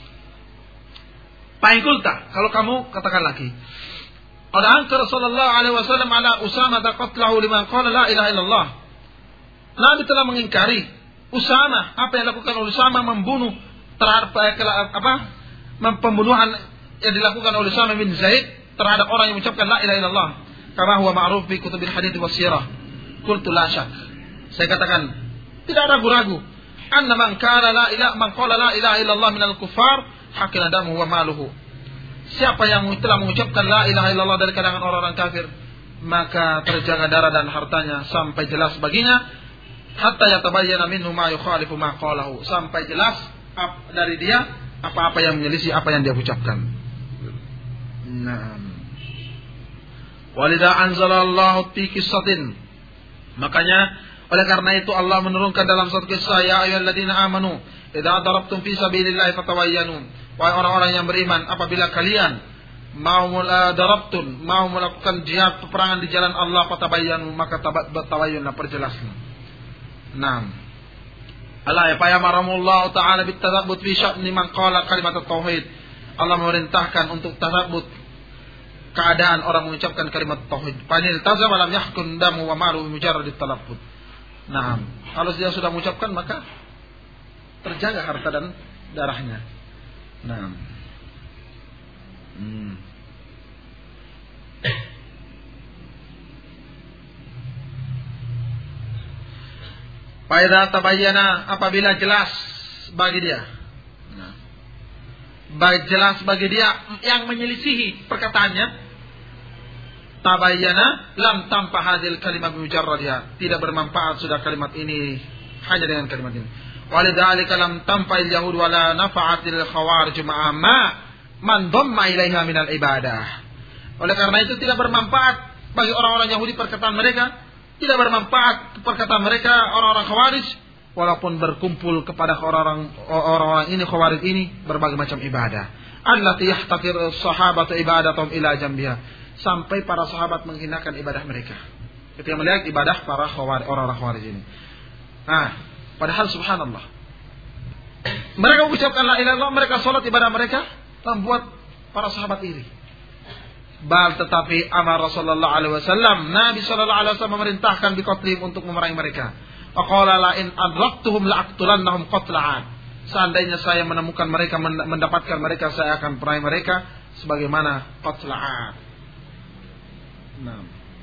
Fa'inkulta, kalau kamu katakan lagi, qad ankara sallallahu alaihi wasallam ala Usamah qatlahu liman qala la ilaha illallah. Nabi telah mengingkari Usamah, apa yang dilakukan oleh Usamah, membunuh terhadap apa? Pembunuhan yang dilakukan oleh Usamah bin Zaid terhadap orang yang mengucapkan la ilaha illallah. Kama huwa ma'ruf fi kutubil hadits was sirah. Qultu la syak. Saya katakan tidak ragu-ragu, anna man kana la ilaha man qala la ilaha illallah minal kuffar hakina damuhu wa maluhu. siapa yang telah mengucapkan la ilaha illallah dari kalangan orang-orang kafir, maka terjaga darah dan hartanya sampai jelas baginya, hatta yatabayyana minhu ma yukhalifu ma qalahu, sampai jelas dari dia apa-apa yang menyelisih apa yang dia ucapkan. Naam. Walidha anzalallahu fi qissatin, makanya oleh karena itu Allah menurunkan dalam satu kisah, ya ayyuhalladzina amanu idza darabtum fi sabilillahi fatawayyanu, wahai orang-orang yang beriman, apabila kalian mau darabtun, mau melakukan jihad peperangan di jalan Allah, fatabayyanu, maka tabayyunlah, perjelaslah. Naam. Allah ya fayamarahumullah ta'ala bitadabbut fi sya'ni man qala kalimat tauhid. Allah memerintahkan untuk tadabbut keadaan orang mengucapkan kalimat tauhid. Panil tazam lam yahkun damu wa malu mujarrad talaffuz. Nah, kalau dia sudah mengucapkan maka terjaga harta dan darahnya. Nah. Hmm. Faidha tabayyana, apabila jelas bagi dia. Nah. Baik jelas bagi dia yang menyelisihi perkataannya, tabayyana lam tanfa hadil kalimat mujarradha, tidak bermanfaat sudah kalimat ini hanya dengan kalimat ini. Walidzalika lam tanfa al yahud wala nafa'atil khawarij ma'a ma man dhamma ilaiha minal ibadah. Oleh karena itu tidak bermanfaat bagi orang-orang Yahudi perkataan mereka, tidak bermanfaat perkataan mereka orang-orang Khawarij, walaupun berkumpul kepada orang-orang orang-orang ini Khawarij ini berbagai macam ibadah. Allati yahtaqir sahabatu ibadatum ila jambiha, sampai para sahabat menghinakan ibadah mereka ketika melihat ibadah para Khawarij, orang-orang Khawarij ini. Nah, padahal subhanallah, mereka mengucapkan la ilaha illallah, mereka salat ibadah mereka, membuat para sahabat iri. Bal tetapi amar Rasulullah alaihi wasallam, Nabi sallallahu alaihi wasallam memerintahkan biqatlihim, untuk memerangi mereka. Faqala la in adraktuhum la'aqtulannahum qatla'an. Seandainya saya menemukan mereka, mendapatkan mereka, saya akan perangi mereka sebagaimana qatla'an. Nah.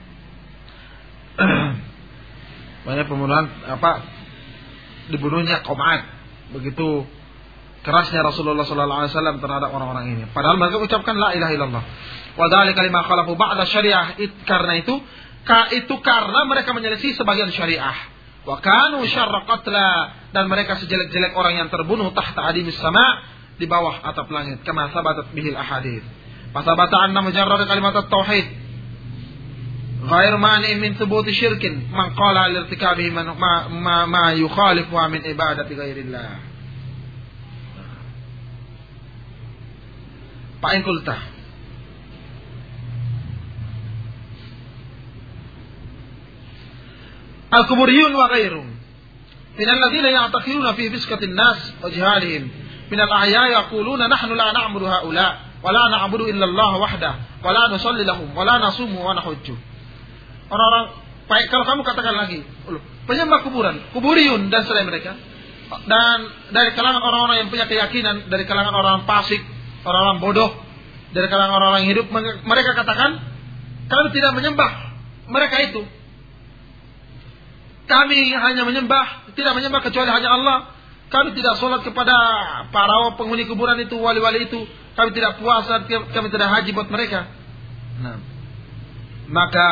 Banyak pembunuhan apa dibunuhnya Qom'ad, begitu kerasnya Rasulullah sallallahu alaihi wasallam terhadap orang-orang ini. Padahal mereka ucapkan la ilaha illallah. Wa dzalika lima khalafu ba'da syariah, karena itu ka itu karena mereka menyelisih sebagian syariah. Wa kanu syarra qatla, dan mereka sejelek-jelek orang yang terbunuh tahta adimis sama, di bawah atap langit, kama sabatat bihil ahadits. Fasabata anna mujarrad kalimat at-tauhid ghair mani min thubuti syirkin man qala lirtikabihi ma ma, ma yukhalifu min ibadati ghairillah. Fa'in qulta al-kuburiyun wa ghairuhum min alladhina ya'taqiduna fi fiskatin nas wa jihadihim min al-ahya yaquluna nahnu la na'budu haula wa la na'budu illa Allah wahdahu wa la nusalli lahum wa la nasumu wa nahujju. Orang-orang baik, kalau kamu katakan lagi penyembah kuburan, kuburiyun dan selain mereka, dan dari kalangan orang-orang yang punya keyakinan, dari kalangan orang fasik, orang-orang bodoh, dari kalangan orang-orang hidup, mereka katakan kami tidak menyembah mereka itu. Kami hanya menyembah, tidak menyembah kecuali hanya Allah. Kami tidak sholat kepada para penghuni kuburan itu, wali-wali itu. Kami tidak puasa, kami tidak haji buat mereka. Nah, maka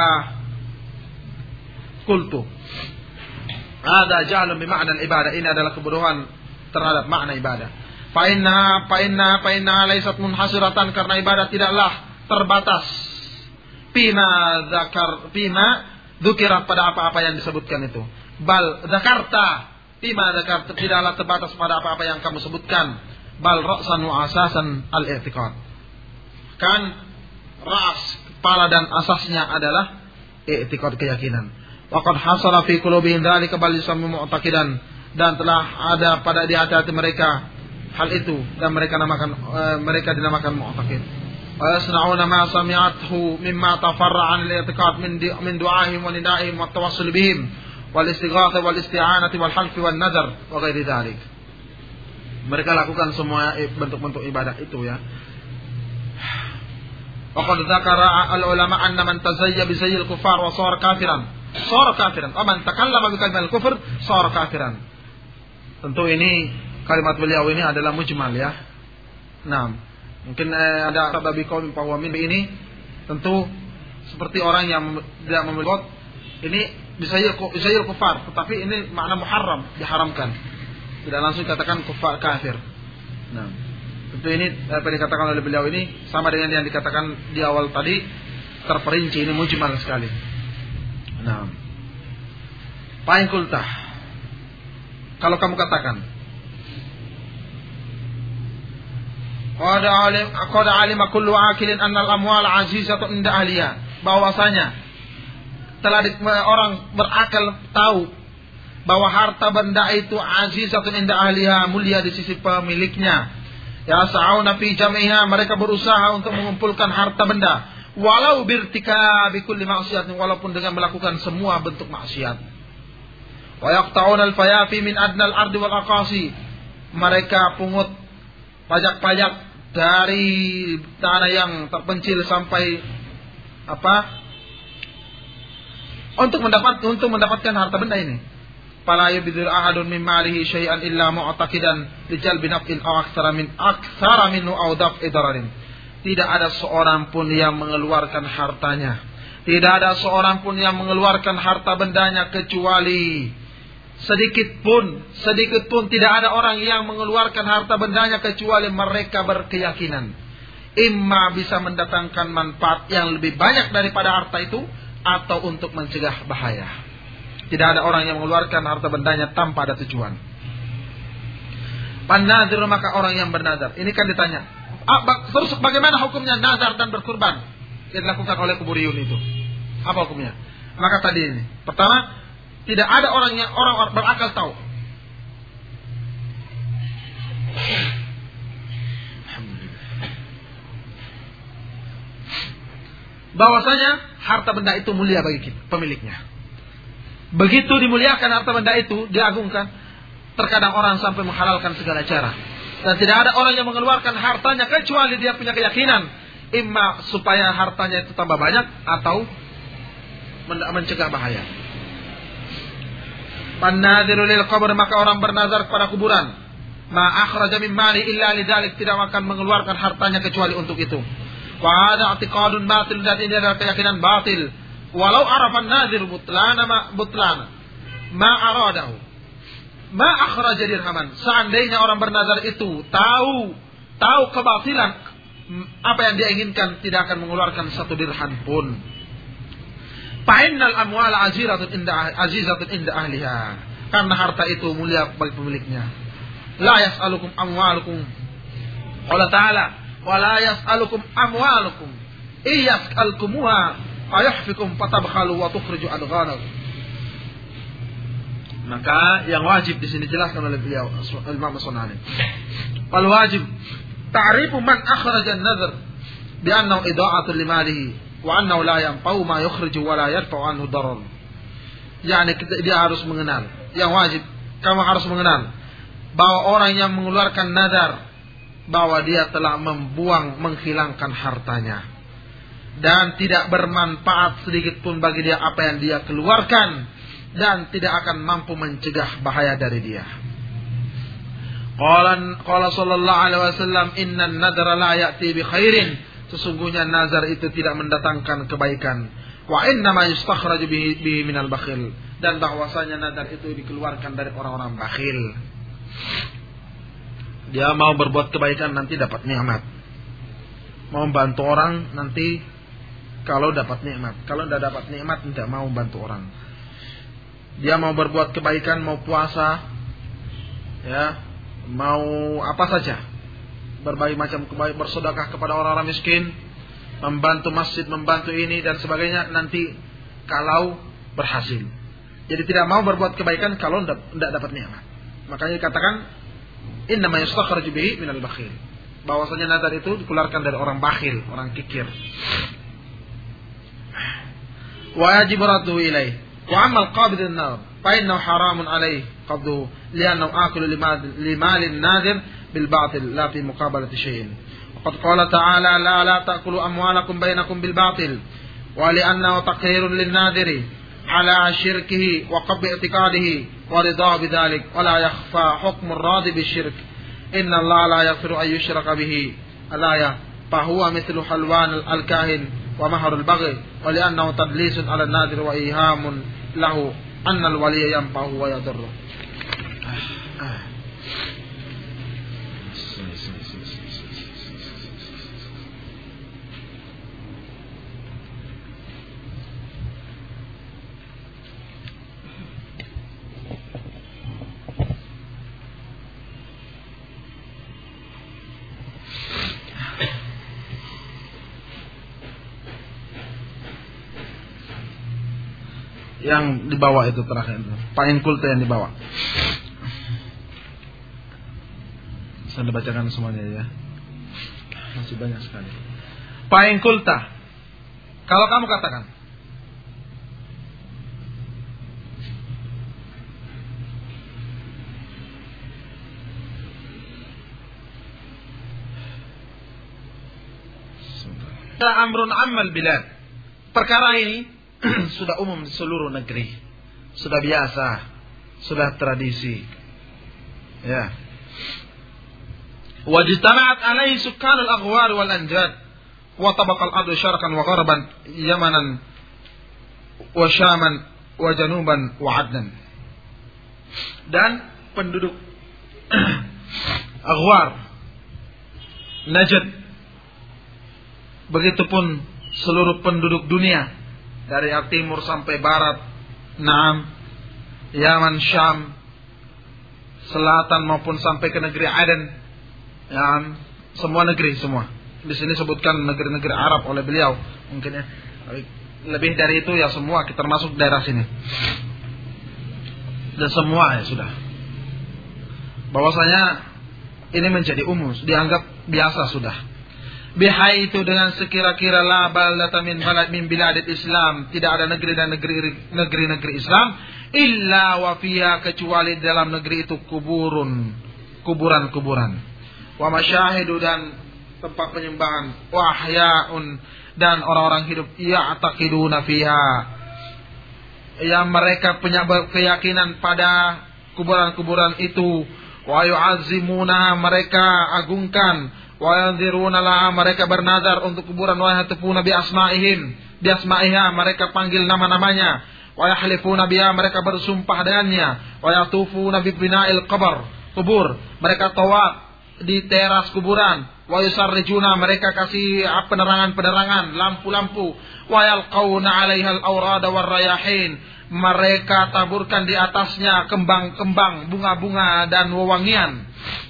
kultu ada jahlun bi ma'na ibadah, ini adalah kebodohan terhadap makna ibadah. Fa inna fa inna fa inna laysat munhasiratan, karena ibadah tidaklah terbatas pima zakar pima dzukira, pada apa-apa yang disebutkan itu. Bal zakarta pima zakarta, tidaklah terbatas pada apa-apa yang kamu sebutkan. Bal ra'san wa asasan al-i'tiqad, kan ras, kepala dan asasnya adalah i'tiqad, keyakinan. Waqad hasala fi qulubihim dzalika bal yusammu mu'taqidan, dan telah ada pada di hati-hati mereka hal itu, dan mereka namakan uh, mereka dinamakan mu'taqid. Wa yasna'una ma sami'athu mimma tafarra'a 'an al-i'tiqad min min du'ahim wa nida'ihim wa tawassul bihim wal istighatsah wal isti'anati wal half wal nadar wa ghairi dzalik. Mereka lakukan semua bentuk-bentuk ibadah itu, ya. Waqad dzakara al-ulama anna man tazayya bi zayyil kufar wa sara kafiran sara kafiran, wa man takallama bi kalimatil kufr sara kafiran. Tentu ini kalimat beliau ini adalah mujmal, ya. Nah, Mungkin eh, ada babi kaum pawamin ini tentu seperti orang yang tidak memiliki ini bisa bisa kufar, tetapi ini makna muharram, diharamkan. Tidak langsung katakan kufar kafir. Nah, tentu ini apa yang dikatakan oleh beliau ini sama dengan yang dikatakan di awal tadi, terperinci, ini mujmal sekali. Nah, pain kultah. Kalau kamu katakan, qad alim qad alima kullu akilin anna al-amwal azizatun inda ahliya, bahwasanya telah di, orang berakal tahu bahwa harta benda itu azizatun inda ahliha, mulia di sisi pemiliknya. Ya sa'una fi jam'iha, mereka berusaha untuk mengumpulkan harta benda walau birtikabi kulli ma'siyatin, walaupun dengan melakukan semua bentuk maksiat. Wa yaqta'una al-fayafi min adna al-ardi wal aqasi, mereka pungut pajak-pajak dari tanah yang terpencil sampai apa? Untuk mendapat untuk mendapatkan harta benda ini. Fala yubdir ahadun min malihi syai'an illa mu'taqidan li jalbi naf'in aw aktsara min aktsara minhu aw daf'i dararin. Tidak ada seorang pun yang mengeluarkan hartanya, tidak ada seorang pun yang mengeluarkan harta bendanya kecuali sedikit pun, sedikit pun tidak ada orang yang mengeluarkan harta bendanya kecuali mereka berkeyakinan imma bisa mendatangkan manfaat yang lebih banyak daripada harta itu atau untuk mencegah bahaya. Tidak ada orang yang mengeluarkan harta bendanya tanpa ada tujuan. Pan-nadhir, maka orang yang bernazar. Ini kan ditanya, ah, terus bagaimana hukumnya nazar dan berkurban yang dilakukan oleh kuburiyun itu? Apa hukumnya? Maka tadi ini, pertama, tidak ada orang yang orang berakal tahu. Bahwasanya harta benda itu mulia bagi kita, pemiliknya. Begitu dimuliakan harta benda itu, diagungkan, terkadang orang sampai menghalalkan segala cara. Dan tidak ada orang yang mengeluarkan hartanya kecuali dia punya keyakinan imma supaya hartanya itu tambah banyak atau mencegah bahaya. Pan-nadhiru lil qabr, maka orang bernazar kepada kuburan. Ma akhraja min mali illa lidzalik, tidak akan mengeluarkan hartanya kecuali untuk itu. Wa hadha i'tiqadun batil, dan ini adalah keyakinan batil. Walau arafan nadhir butlana ma butlana ma aradahu ma akhraja dirhaman, seandainya orang bernazar itu tahu tahu kebatilan apa yang dia inginkan, tidak akan mengeluarkan satu dirham pun. Fa innal amwala azizatun inda azizatun inda ahliha, karena harta itu mulia bagi pemiliknya. La yas'alukum amwalukum, Allah Ta'ala, wa la yas'alukum amwalukum iyas'alkumuha ayahfikum fatabkhalu wa tukhriju adghanakum. Maka yang wajib di sini dijelaskan oleh beliau Imam As-Sunani. Wal wajib ta'rifu man akhraja an-nadhr bi annahu ida'atu limalihi wa annahu la yanfa'u ma yukhriju wa la yarfa'u anhu darar. Yani dia harus mengenal, yang wajib kamu harus mengenal bahwa orang yang mengeluarkan nadar bahwa dia telah membuang, menghilangkan hartanya, dan tidak bermanfaat sedikit pun bagi dia apa yang dia keluarkan, dan tidak akan mampu mencegah bahaya dari dia. Qala qala sallallahu alaihi wasallam, innan nadra la ya'ti bi khairin, sesungguhnya nazar itu tidak mendatangkan kebaikan. Wa inna ma yustakhraju bihi minal bakhil, dan bahwasanya nazar itu dikeluarkan dari orang-orang bakhil. Dia mau berbuat kebaikan nanti dapat nikmat, mau membantu orang nanti kalau dapat nikmat, kalau tidak dapat nikmat tidak mau bantu orang. Dia mau berbuat kebaikan, mau puasa, ya, mau apa saja, berbagai macam kebaikan, bersedekah kepada orang-orang miskin, membantu masjid, membantu ini dan sebagainya, nanti kalau berhasil. Jadi tidak mau berbuat kebaikan kalau tidak dapat nikmat. Makanya dikatakan inna ma yustakhraju bihi minal bakhil, bahwasanya nazar itu dikeluarkan dari orang bakhil, orang kikir. Wajib raddu ilaih. Wa amma al-qabid an-nar fa innahu haramun alaih qabduhu li'annahu akulu limal an-nadir bil batil la fi muqabalati shay'in. Qad qala ta'ala la la ta'kulu amwalakum bainakum bil batil wa li'annahu taqhirun lin-nadiri ala syirkihi wa qabbi i'tiqadihi wa ridha bidzalik wa la yakhfa hukmu ar-radi bisyirk. Inna Allah la yaghfiru an yushraka bihi al-ayah fahuwa mithlu halwan al-kahin wa mahar al-baghi wa li'annahu tadlisun 'ala an-nadir wa ihamun lahu anna al-waliya yanfa'u wa yadurru. Yang dibawa itu terakhir itu Pain Kulta yang dibawa. Saya bacakan semuanya ya. Masih banyak sekali. Pain Kulta. Kalau kamu katakan amrun ammal bilad. Perkara ini sudah umum di seluruh negeri, sudah biasa, sudah tradisi. Ya. Wajtama'at alaihi sukkan al-aghwar wal anjad wa tabaqa al-ardu syarqan wa gharban yamanan wa syaman wa januban wa adnan. Dan penduduk Aghwar, Najd, begitupun seluruh penduduk dunia dari timur sampai barat, Naam, Yaman, Syam, selatan maupun sampai ke negeri Aden, Naam, semua negeri semua. Di sini sebutkan negeri-negeri Arab oleh beliau, mungkin ya. Lebih dari itu ya semua kita termasuk daerah sini. Dan semua ya sudah. Bahwasanya ini menjadi umum, dianggap biasa sudah. Bihai itu dengan sekira-kira la balata min balad min biladil Islam, tidak ada negeri dan negeri negeri-negeri Islam illa wa fiha, kecuali dalam negeri itu kuburun, kuburan-kuburan, wa masyahidu, dan tempat penyembahan, wa ahyaun, dan orang-orang hidup ya'taqiduna fiha, yang mereka punya keyakinan pada kuburan-kuburan itu, wa yu'azzimuna, mereka agungkan, wa yanziruna laha, mereka bernazar untuk kuburan, wa yahtufuna bi asma'ihim, bi asma'iha, mereka panggil nama-namanya, wa yahlifuna biha, mereka bersumpah dengannya, wa yatufuna bi bina'il qabr, kubur, mereka tawaf di teras kuburan, wa yusarrijuna, mereka kasih penerangan-penerangan, lampu-lampu, wa yalqauna 'alaiha al-awrada war rayahin, mereka taburkan di atasnya kembang-kembang, bunga-bunga dan wewangian.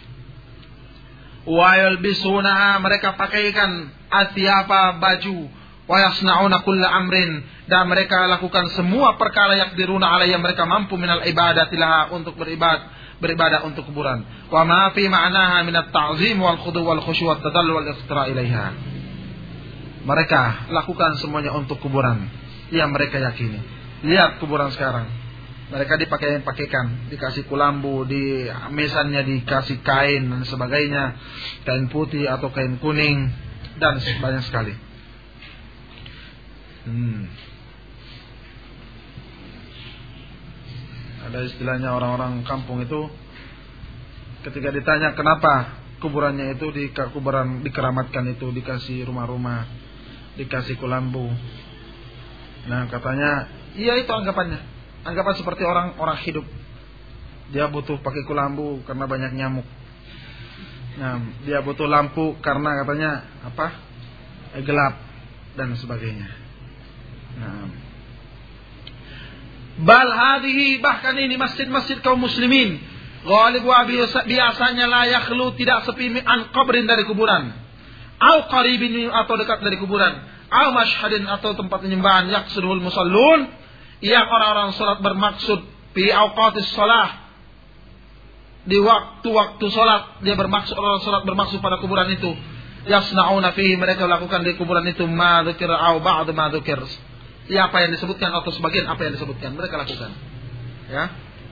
Wa yalbisunaha, mereka pakaikan athiyaba, baju, wa yasna'una kulla amrin, dan mereka lakukan semua perkara yaqdiruna alaiha, mereka mampu minal ibadati laha, untuk beribadah beribadah untuk kuburan. Wa ma fi ma'naha min at-ta'zim wal khudu' wal khusyu' wat tadallul wal iqtira' ilaiha. Mereka lakukan semuanya untuk kuburan yang mereka yakini. Lihat kuburan sekarang. Mereka dipakai-pakaikan, dikasih kulambu, di mesannya dikasih kain dan sebagainya, kain putih atau kain kuning, dan banyak sekali. Hmm. Ada istilahnya orang-orang kampung itu, ketika ditanya kenapa kuburannya itu di kuburan dikeramatkan itu, dikasih rumah-rumah, dikasih kulambu. Nah katanya, iya itu anggapannya. Anggapan seperti orang-orang hidup. Dia butuh pakai kulambu karena banyak nyamuk. Nah, dia butuh lampu karena katanya apa? Eh, gelap dan sebagainya. Nah, bal hadhihi, bahkan ini masjid-masjid kaum muslimin, ghalib wa biasanya la yakhlu, tidak sepi an qabrin, dari kuburan, au qaribin, atau dekat dari kuburan, au mashhadin, atau tempat penyembahan, yaqsudul musallun, yang orang-orang salat bermaksud fi awqatis shalah, di waktu-waktu salat dia bermaksud, orang salat bermaksud pada kuburan itu. Yasna'una fihi, mereka lakukan di kuburan itu ma dzikra au ba'd ma dzikr, ya apa yang disebutkan atau sebagian apa yang disebutkan mereka lakukan. Ya.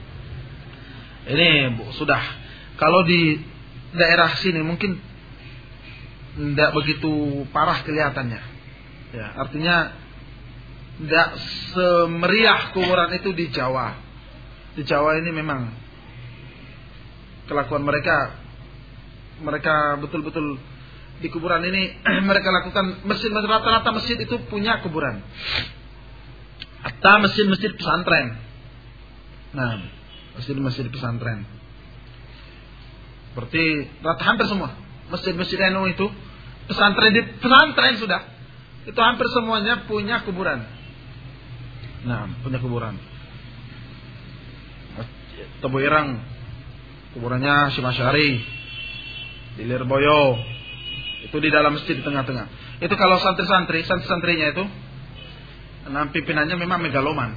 Ini Bu, sudah. Kalau di daerah sini mungkin tidak begitu parah kelihatannya. Ya, artinya tidak semeriah kuburan itu di Jawa. Di Jawa ini memang kelakuan mereka, mereka betul-betul di kuburan ini mereka lakukan masjid, rata-rata masjid itu punya kuburan. Atau masjid-masjid pesantren. Nah, masjid-masjid pesantren. Seperti rata hampir semua masjid-masjid N U itu pesantren di pesantren sudah. Itu hampir semuanya punya kuburan. Nah, punya kuburan. Tebu Ireng, kuburannya Syekh Asy'ari. Di Lirboyo, itu di dalam masjid di tengah-tengah. Itu kalau santri-santri, santri-santrinya itu, nah pimpinannya memang megaloman.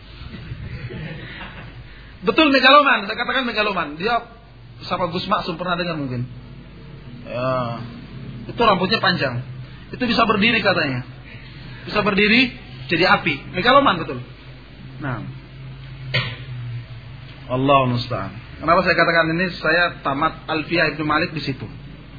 Betul megaloman, saya katakan megaloman. Dia siapa Gus Maksum pernah dengar mungkin. Ya, itu rambutnya panjang. Itu bisa berdiri katanya. Bisa berdiri jadi api. Megaloman betul. Nah, Allah musta'an. Kenapa saya katakan ini? Saya tamat Alfiyah Ibnu Malik di situ.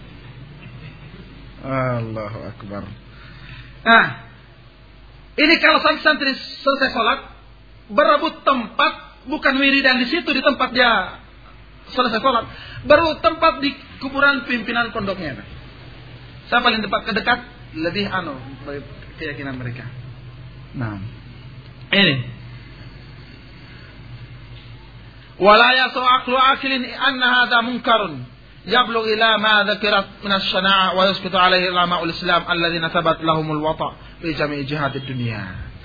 Allahu Akbar. Nah, ini kalau santri selesai sholat, berebut tempat, bukan wiridan di situ di tempat dia selesai sholat, berebut tempat di kuburan pimpinan pondoknya. Saya paling dekat kedekat, lebih anu keyakinan mereka. Nah, ini. ولا يسع عقل عاقل أن هذا منكر يبلغ إلى ما ذكرت من الشناعة ويسقط عليه علماء الإسلام الذين ثبت لهم الوطأ في جميع جهات الدنيا.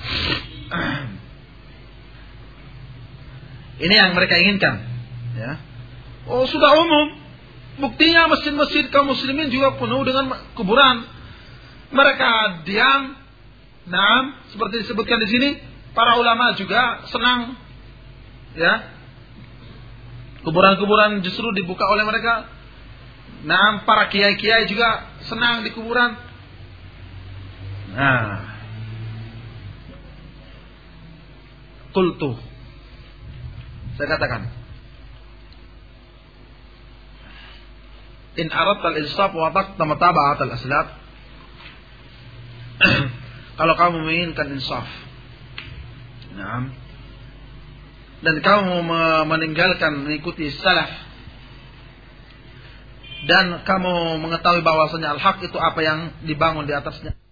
Ini yang mereka inginkan, ya. Oh, sudah umum. Buktinya masjid-masjid kaum muslimin juga penuh dengan kuburan. Mereka diam. Nah, seperti disebutkan di sini, para ulama juga senang, ya. Kuburan-kuburan justru dibuka oleh mereka. Nah, para kiai-kiai juga senang di kuburan. Nah, qultu, saya katakan, in aradta al-insaf wa taqta mutaba'at al-aslaf. Kalau kamu menginginkan insaf, nah, dan kamu meninggalkan mengikuti salaf, dan kamu mengetahui bahwasanya al-haq itu apa yang dibangun di atasnya